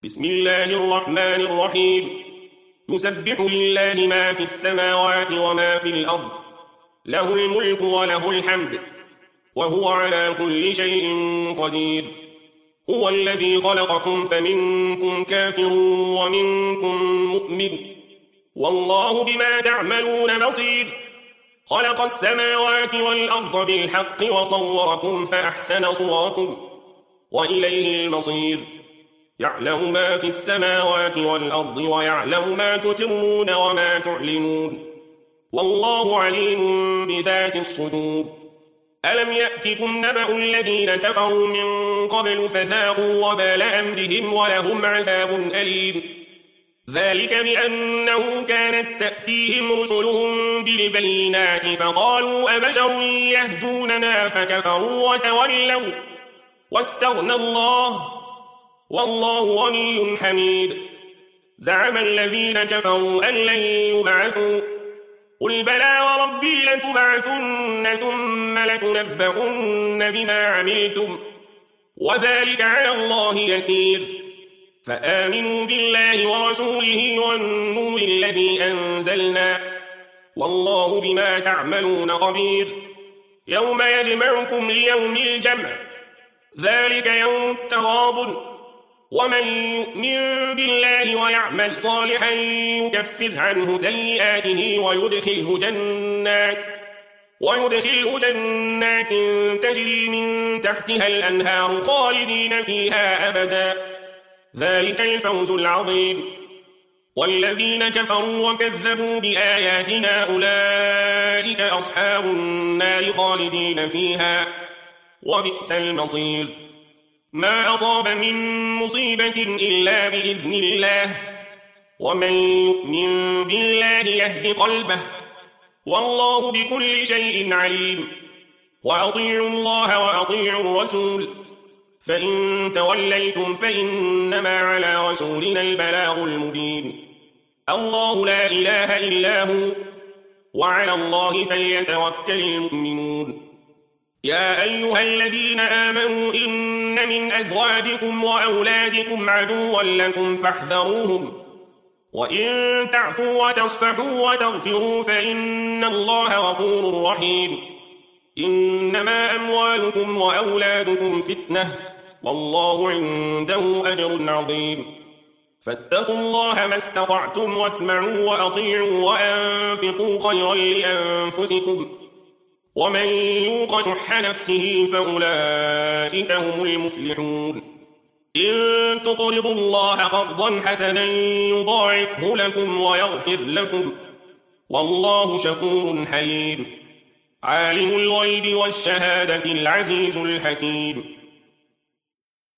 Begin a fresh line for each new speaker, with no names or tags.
بسم الله الرحمن الرحيم. يسبح لله ما في السماوات وما في الأرض، له الملك وله الحمد، وهو على كل شيء قدير. هو الذي خلقكم فمنكم كافر ومنكم مؤمن، والله بما تعملون بصير. خلق السماوات والأرض بالحق وصوركم فأحسن صوركم، وإليه المصير. يعلم ما في السماوات والأرض ويعلم ما تسرون وما تعلنون، والله عليم بذات الصدور. ألم يأتكم نبأ الذين كفروا من قبل فذاقوا وبال أمرهم ولهم عذاب أليم. ذلك بأنه كانت تأتيهم رسلهم بالبينات فقالوا أبشر يهدوننا فكفروا وتولوا واستغنى الله، والله غني حميد. زعم الذين كفروا أن لن يبعثوا، قل بلى وربي لتبعثن ثم لتنبؤن بما عملتم، وذلك على الله يسير. فآمنوا بالله ورسوله والنور الذي أنزلنا، والله بما تعملون خبير. يوم يجمعكم ليوم الجمع، ذلك يوم التغابن. ومن يؤمن بالله ويعمل صالحا يكفر عنه سيئاته ويدخله جنات تجري من تحتها الأنهار خالدين فيها أبدا، ذلك الفوز العظيم. والذين كفروا وكذبوا بآياتنا أولئك أصحاب النار خالدين فيها، وبئس المصير. ما أصاب من مصيبة إلا بإذن الله، ومن يؤمن بالله يهد قلبه، والله بكل شيء عليم. وأطيعوا الله وأطيعوا الرسول، فإن توليتم فإنما على رسولنا البلاغ المبين. الله لا إله إلا هو، وعلى الله فليتوكل المؤمنون. يا أيها الذين آمنوا إن من أزواجكم وأولادكم عدوا لكم فاحذروهم، وإن تعفوا وتصفحوا وتغفروا فإن الله غفور رحيم. إنما أموالكم وأولادكم فتنة، والله عنده أجر عظيم. فاتقوا الله ما استطعتم واسمعوا وأطيعوا وأنفقوا خيرا لأنفسكم، ومن يوق شح نفسه فأولئك هم المفلحون. إن تقرضوا الله قرضا حسنا يضاعفه لكم ويغفر لكم، والله شكور حليم. عالم الغيب والشهادة العزيز الحكيم.